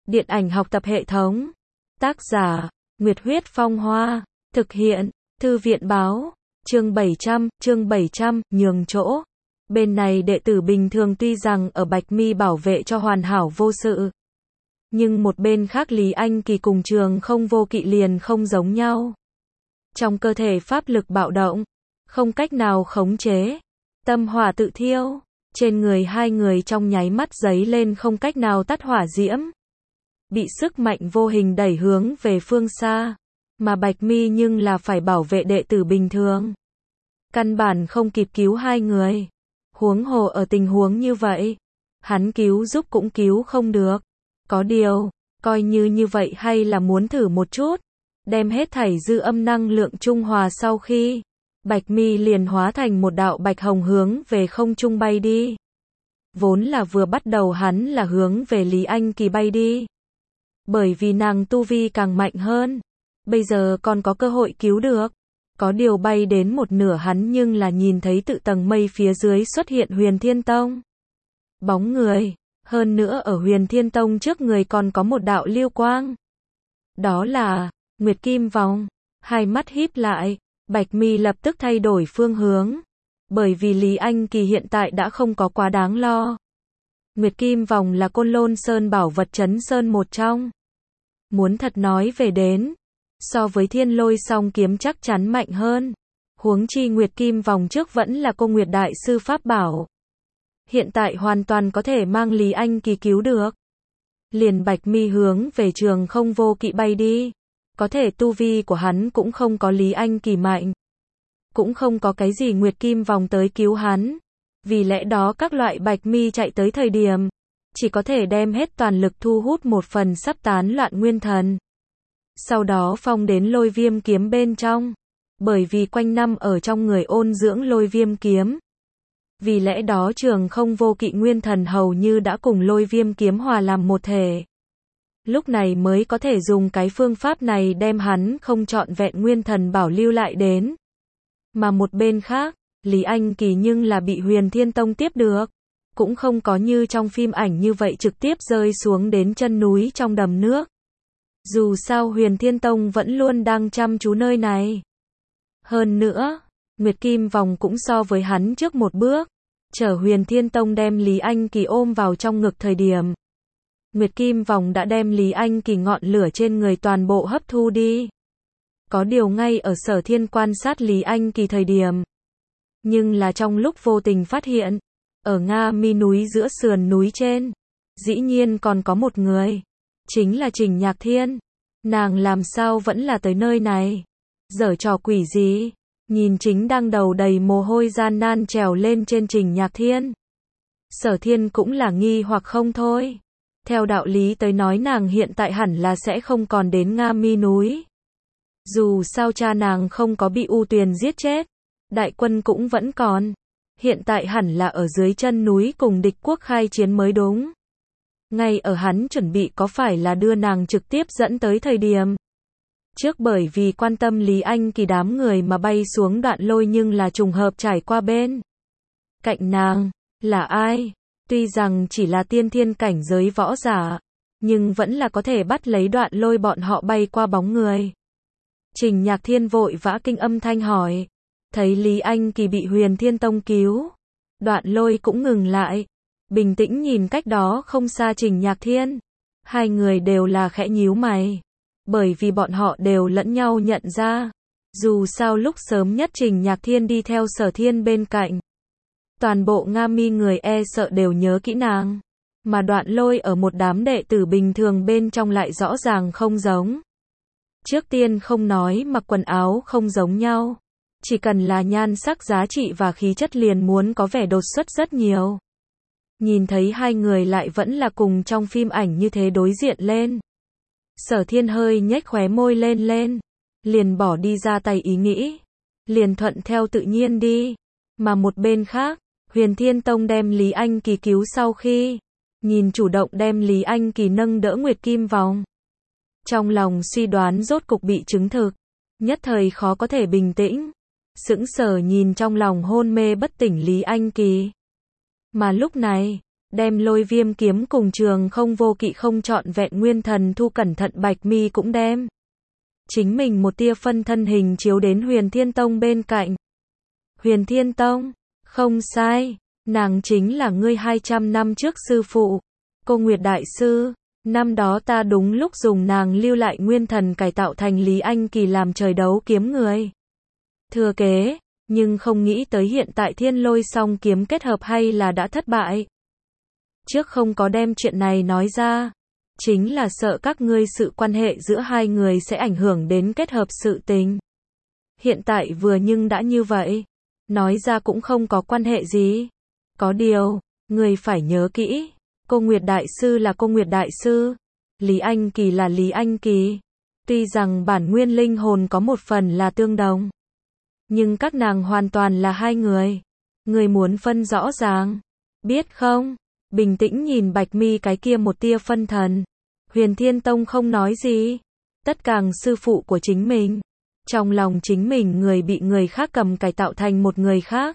Điện ảnh học tập hệ thống. Tác giả, Nguyệt Huyết Phong Hoa. Thực hiện, Thư viện Báo. Chương 700, nhường chỗ. Bên này đệ tử bình thường tuy rằng ở Bạch Mi bảo vệ cho hoàn hảo vô sự. Nhưng một bên khác Lý Anh Kỳ cùng Trường Không Vô Kỵ liền không giống nhau. Trong cơ thể pháp lực bạo động, không cách nào khống chế. Tâm hỏa tự thiêu, trên người hai người trong nháy mắt giấy lên không cách nào tắt hỏa diễm. Bị sức mạnh vô hình đẩy hướng về phương xa, mà Bạch Mi nhưng là phải bảo vệ đệ tử bình thường. Căn bản không kịp cứu hai người. Huống hồ ở tình huống như vậy, hắn cứu giúp cũng cứu không được. Có điều, coi như vậy hay là muốn thử một chút. Đem hết thảy dư âm năng lượng trung hòa sau khi, Bạch Mi liền hóa thành một đạo bạch hồng hướng về không trung bay đi. Vốn là vừa bắt đầu hắn là hướng về Lý Anh Kỳ bay đi. Bởi vì nàng tu vi càng mạnh hơn, bây giờ còn có cơ hội cứu được. Có điều bay đến một nửa hắn nhưng là nhìn thấy tự tầng mây phía dưới xuất hiện Huyền Thiên Tông. Bóng người, hơn nữa ở Huyền Thiên Tông trước người còn có một đạo lưu quang. Đó là Nguyệt Kim Vòng. Hai mắt híp lại, Bạch Mi lập tức thay đổi phương hướng. Bởi vì Lý Anh Kỳ hiện tại đã không có quá đáng lo. Nguyệt Kim Vòng là Côn Lôn Sơn bảo vật trấn sơn một trong. Muốn thật nói về đến, so với Thiên Lôi Song kiếm chắc chắn mạnh hơn. Huống chi Nguyệt Kim Vòng trước vẫn là Cô Nguyệt Đại Sư pháp bảo. Hiện tại hoàn toàn có thể mang Lý Anh Kỳ cứu được. Liền Bạch Mi hướng về Trường Không Vô Kỵ bay đi. Có thể tu vi của hắn cũng không có Lý Anh Kỳ mạnh. Cũng không có cái gì Nguyệt Kim Vòng tới cứu hắn. Vì lẽ đó các loại Bạch Mi chạy tới thời điểm, chỉ có thể đem hết toàn lực thu hút một phần sắp tán loạn nguyên thần. Sau đó phong đến Lôi Viêm kiếm bên trong. Bởi vì quanh năm ở trong người ôn dưỡng Lôi Viêm kiếm. Vì lẽ đó Trường Không Vô Kỵ nguyên thần hầu như đã cùng Lôi Viêm kiếm hòa làm một thể. Lúc này mới có thể dùng cái phương pháp này đem hắn không trọn vẹn nguyên thần bảo lưu lại đến. Mà một bên khác, Lý Anh Kỳ nhưng là bị Huyền Thiên Tông tiếp được. Cũng không có như trong phim ảnh như vậy trực tiếp rơi xuống đến chân núi trong đầm nước. Dù sao Huyền Thiên Tông vẫn luôn đang chăm chú nơi này. Hơn nữa, Nguyệt Kim Vòng cũng so với hắn trước một bước. Chở Huyền Thiên Tông đem Lý Anh Kỳ ôm vào trong ngực thời điểm. Nguyệt Kim Vòng đã đem Lý Anh Kỳ ngọn lửa trên người toàn bộ hấp thu đi. Có điều ngay ở Sở Thiên quan sát Lý Anh Kỳ thời điểm. Nhưng là trong lúc vô tình phát hiện, ở Nga Mi núi giữa sườn núi trên, dĩ nhiên còn có một người. Chính là Trình Nhạc Thiên. Nàng làm sao vẫn là tới nơi này? Giở trò quỷ gì? Nhìn chính đang đầu đầy mồ hôi gian nan trèo lên trên Trình Nhạc Thiên. Sở Thiên cũng là nghi hoặc không thôi. Theo đạo lý tới nói nàng hiện tại hẳn là sẽ không còn đến Nga Mi núi. Dù sao cha nàng không có bị U Tuyền giết chết, đại quân cũng vẫn còn. Hiện tại hẳn là ở dưới chân núi cùng địch quốc khai chiến mới đúng. Ngay ở hắn chuẩn bị có phải là đưa nàng trực tiếp dẫn tới thời điểm. Trước bởi vì quan tâm Lý Anh Kỳ đám người mà bay xuống Đoạn Lôi nhưng là trùng hợp trải qua bên cạnh nàng, là ai? Tuy rằng chỉ là tiên thiên cảnh giới võ giả, nhưng vẫn là có thể bắt lấy Đoạn Lôi bọn họ bay qua bóng người. Trình Nhạc Thiên vội vã kinh âm thanh hỏi, thấy Lý Anh Kỳ bị Huyền Thiên Tông cứu, Đoạn Lôi cũng ngừng lại, bình tĩnh nhìn cách đó không xa Trình Nhạc Thiên. Hai người đều là khẽ nhíu mày, bởi vì bọn họ đều lẫn nhau nhận ra. Dù sao lúc sớm nhất Trình Nhạc Thiên đi theo Sở Thiên bên cạnh. Toàn bộ Nga Mi người e sợ đều nhớ kỹ nàng. Mà Đoạn Lôi ở một đám đệ tử bình thường bên trong lại rõ ràng không giống. Trước tiên không nói mặc quần áo không giống nhau. Chỉ cần là nhan sắc giá trị và khí chất liền muốn có vẻ đột xuất rất nhiều. Nhìn thấy hai người lại vẫn là cùng trong phim ảnh như thế đối diện lên. Sở Thiên hơi nhếch khóe môi lên. Liền bỏ đi ra tay ý nghĩ. Liền thuận theo tự nhiên đi. Mà một bên khác, Huyền Thiên Tông đem Lý Anh Kỳ cứu sau khi. Nhìn chủ động đem Lý Anh Kỳ nâng đỡ Nguyệt Kim Vòng. Trong lòng suy đoán rốt cục bị chứng thực. Nhất thời khó có thể bình tĩnh. Sững sờ nhìn trong lòng hôn mê bất tỉnh Lý Anh Kỳ. Mà lúc này, Đem Lôi Viêm kiếm cùng Trường Không Vô Kỵ không trọn vẹn nguyên thần thu cẩn thận, Bạch Mi cũng đem chính mình một tia phân thân hình chiếu đến Huyền Thiên Tông bên cạnh. Huyền Thiên Tông, không sai, nàng chính là ngươi 200 năm trước sư phụ, Cô Nguyệt Đại Sư. Năm đó ta đúng lúc dùng nàng lưu lại nguyên thần cải tạo thành Lý Anh Kỳ làm trời đấu kiếm người thừa kế, nhưng không nghĩ tới hiện tại Thiên Lôi song kiếm kết hợp hay là đã thất bại. Trước không có đem chuyện này nói ra, chính là sợ các ngươi sự quan hệ giữa hai người sẽ ảnh hưởng đến kết hợp sự tình. Hiện tại vừa nhưng đã như vậy, nói ra cũng không có quan hệ gì. Có điều, người phải nhớ kỹ, Cô Nguyệt Đại Sư là Cô Nguyệt Đại Sư, Lý Anh Kỳ là Lý Anh Kỳ. Tuy rằng bản nguyên linh hồn có một phần là tương đồng, nhưng các nàng hoàn toàn là hai người. Người muốn phân rõ ràng, biết không? Bình tĩnh nhìn Bạch Mi cái kia một tia phân thần. Huyền Thiên Tông không nói gì. Tất càng sư phụ của chính mình. Trong lòng chính mình người bị người khác cầm cải tạo thành một người khác.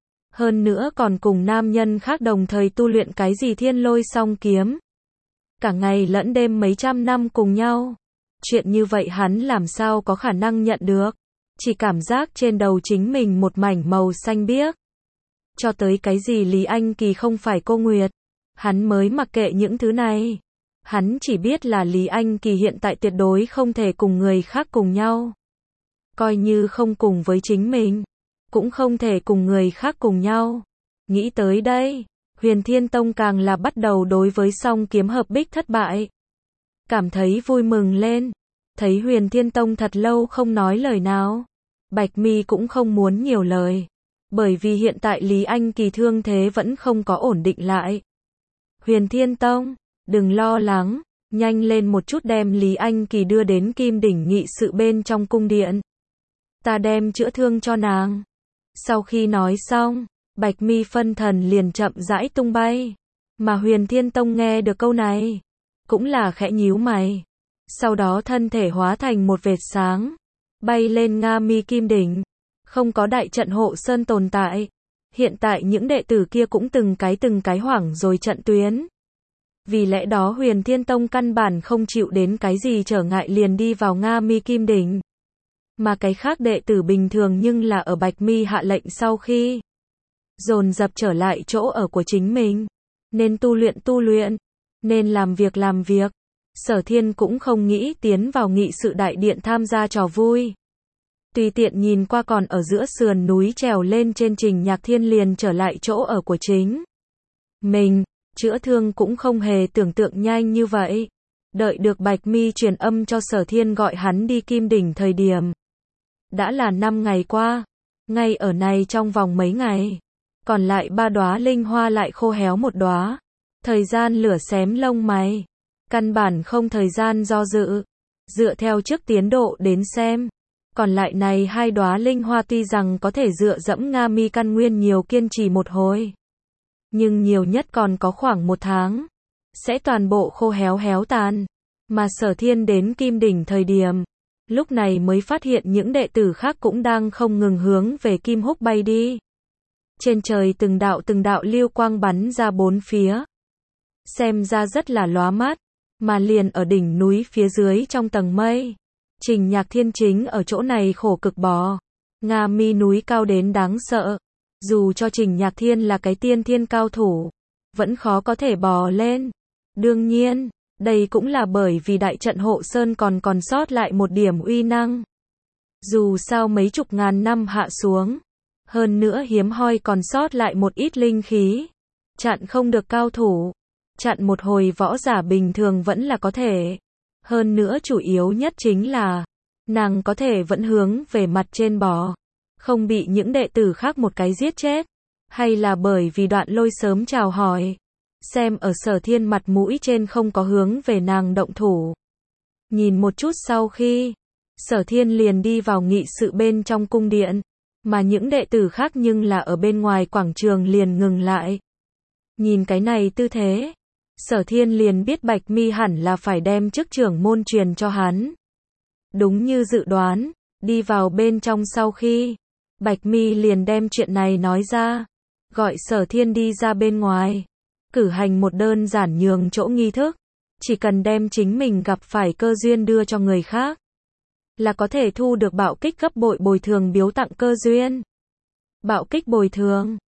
Hơn nữa còn cùng nam nhân khác đồng thời tu luyện cái gì Thiên Lôi song kiếm. Cả ngày lẫn đêm mấy trăm năm cùng nhau. Chuyện như vậy hắn làm sao có khả năng nhận được. Chỉ cảm giác trên đầu chính mình một mảnh màu xanh biếc. Cho tới cái gì Lý Anh Kỳ không phải Cô Nguyệt, hắn mới mặc kệ những thứ này. Hắn chỉ biết là Lý Anh Kỳ hiện tại tuyệt đối không thể cùng người khác cùng nhau. Coi như không cùng với chính mình, cũng không thể cùng người khác cùng nhau. Nghĩ tới đây, Huyền Thiên Tông càng là bắt đầu đối với song kiếm hợp bích thất bại cảm thấy vui mừng lên. Thấy Huyền Thiên Tông thật lâu không nói lời nào, Bạch Mi cũng không muốn nhiều lời. Bởi vì hiện tại Lý Anh Kỳ thương thế vẫn không có ổn định lại. Huyền Thiên Tông, đừng lo lắng, nhanh lên một chút đem Lý Anh Kỳ đưa đến Kim Đỉnh nghị sự bên trong cung điện. Ta đem chữa thương cho nàng. Sau khi nói xong, Bạch Mi phân thần liền chậm rãi tung bay. Mà Huyền Thiên Tông nghe được câu này, cũng là khẽ nhíu mày. Sau đó thân thể hóa thành một vệt sáng, bay lên Nga Mi Kim Đỉnh. Không có đại trận hộ sơn tồn tại. Hiện tại những đệ tử kia cũng từng cái hoảng rồi trận tuyến. Vì lẽ đó Huyền Thiên Tông căn bản không chịu đến cái gì trở ngại liền đi vào Nga Mi Kim Đỉnh. Mà cái khác đệ tử bình thường nhưng là ở Bạch Mi hạ lệnh sau khi dồn dập trở lại chỗ ở của chính mình. Nên tu luyện, nên làm việc. Sở Thiên cũng không nghĩ tiến vào nghị sự đại điện tham gia trò vui. Tùy tiện nhìn qua còn ở giữa sườn núi trèo lên trên Trình Nhạc Thiên liền trở lại chỗ ở của chính mình. Chữa thương cũng không hề tưởng tượng nhanh như vậy. Đợi được Bạch Mi truyền âm cho Sở Thiên gọi hắn đi Kim Đỉnh thời điểm. Đã là 5 ngày qua. Ngay ở này trong vòng mấy ngày. Còn lại 3 đóa linh hoa lại khô héo một đóa. Thời gian lửa xém lông mày. Căn bản không thời gian do dự. Dựa theo trước tiến độ đến xem. Còn lại này 2 đóa linh hoa tuy rằng có thể dựa dẫm Nga Mi căn nguyên nhiều kiên trì một hồi. Nhưng nhiều nhất còn có khoảng 1 tháng. Sẽ toàn bộ khô héo tàn. Mà Sở Thiên đến Kim Đỉnh thời điểm. Lúc này mới phát hiện những đệ tử khác cũng đang không ngừng hướng về Kim Húc bay đi. Trên trời từng đạo lưu quang bắn ra bốn phía. Xem ra rất là lóa mắt. Mà liền ở đỉnh núi phía dưới trong tầng mây. Trình Nhạc Thiên chính ở chỗ này khổ cực bò. Nga Mi núi cao đến đáng sợ. Dù cho Trình Nhạc Thiên là cái tiên thiên cao thủ, vẫn khó có thể bò lên. Đương nhiên, đây cũng là bởi vì đại trận hộ sơn còn sót lại một điểm uy năng. Dù sao mấy chục ngàn năm hạ xuống, hơn nữa hiếm hoi còn sót lại một ít linh khí. Chặn không được cao thủ, chặn một hồi võ giả bình thường vẫn là có thể. Hơn nữa chủ yếu nhất chính là, nàng có thể vẫn hướng về mặt trên bò, không bị những đệ tử khác một cái giết chết. Hay là bởi vì Đoạn Lôi sớm chào hỏi, xem ở Sở Thiên mặt mũi trên không có hướng về nàng động thủ. Nhìn một chút sau khi, Sở Thiên liền đi vào nghị sự bên trong cung điện, mà những đệ tử khác nhưng là ở bên ngoài quảng trường liền ngừng lại. Nhìn cái này tư thế, Sở Thiên liền biết Bạch Mi hẳn là phải đem chức trưởng môn truyền cho hắn. Đúng như dự đoán, đi vào bên trong sau khi, Bạch Mi liền đem chuyện này nói ra, gọi Sở Thiên đi ra bên ngoài. Cử hành một đơn giản nhường chỗ nghi thức. Chỉ cần đem chính mình gặp phải cơ duyên đưa cho người khác, là có thể thu được bạo kích gấp bội bồi thường biếu tặng cơ duyên. Bạo kích bồi thường.